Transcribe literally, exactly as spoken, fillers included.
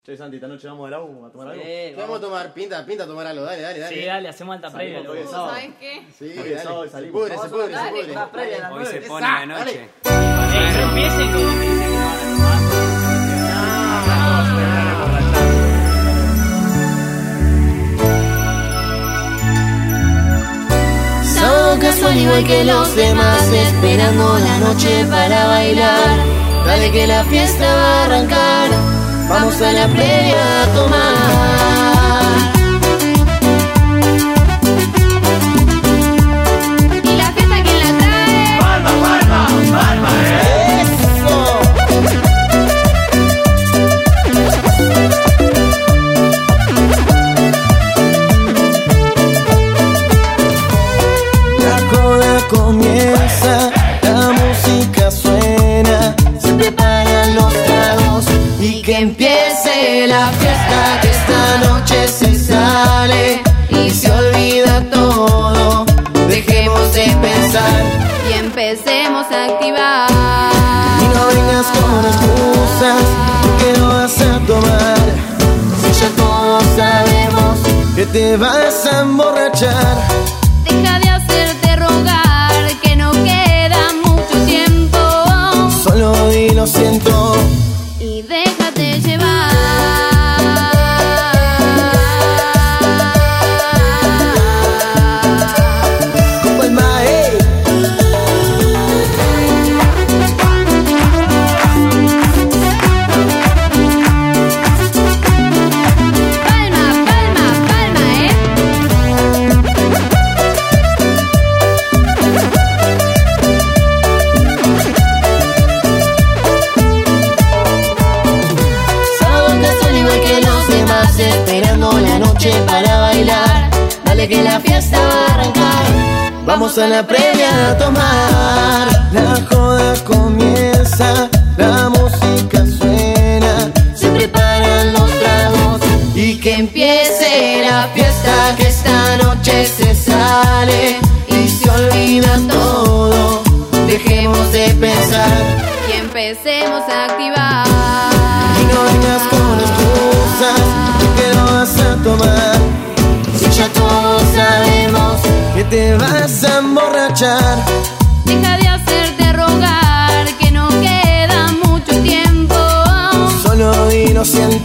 Che, Santi, esta noche vamos al agua a tomar algo. Sí, ¿Qué vamos a tomar? Pinta, pinta a tomar algo, dale, dale, dale. Sí, dale, hacemos alta previa. Salimos, loco. sábado. ¿Sabes qué? Hoy Sí, es dale. sábado y Se salimos. pudre, se pudre, se Dale, pudre. la previa, la Hoy se previa. pone la noche. Ey, no empiecen que me dicen que no van a tomar. Sábado casual igual que los demás, esperando la noche para bailar. Dale que la fiesta va a arrancar, vamos a la previa a tomar. ¿Y la fiesta quién la trae? ¡Palma, palma, palma! ¡Eso! La joda comienza, la música suena, se preparan los tragos y que empiece la fiesta, que esta noche se sale y se olvida todo. Dejemos de pensar Y empecemos a activar. y no vengas con excusas, que no vas a tomar. Si ya todos sabemos que te vas a emborrachar. Deja de hacerte rogar, que no queda mucho tiempo. Solo di lo siento. Y déjate llevar. Como el mae. Palma, palma, palma, ¿eh? Sábado casual igual que los demás, esperando la noche para bailar. Dale que la fiesta va a arrancar, vamos a la previa a tomar. La joda comienza, la música suena, se preparan los tragos y que empiece la fiesta, que esta noche se sale y se olvida todo. Dejemos de pensar Y empecemos a activar. y no vengas con excusas, que no vas a tomar. Si ya todos sabemos que te vas a emborrachar. Deja de hacerte rogar, que no queda mucho tiempo. Solo di lo siento.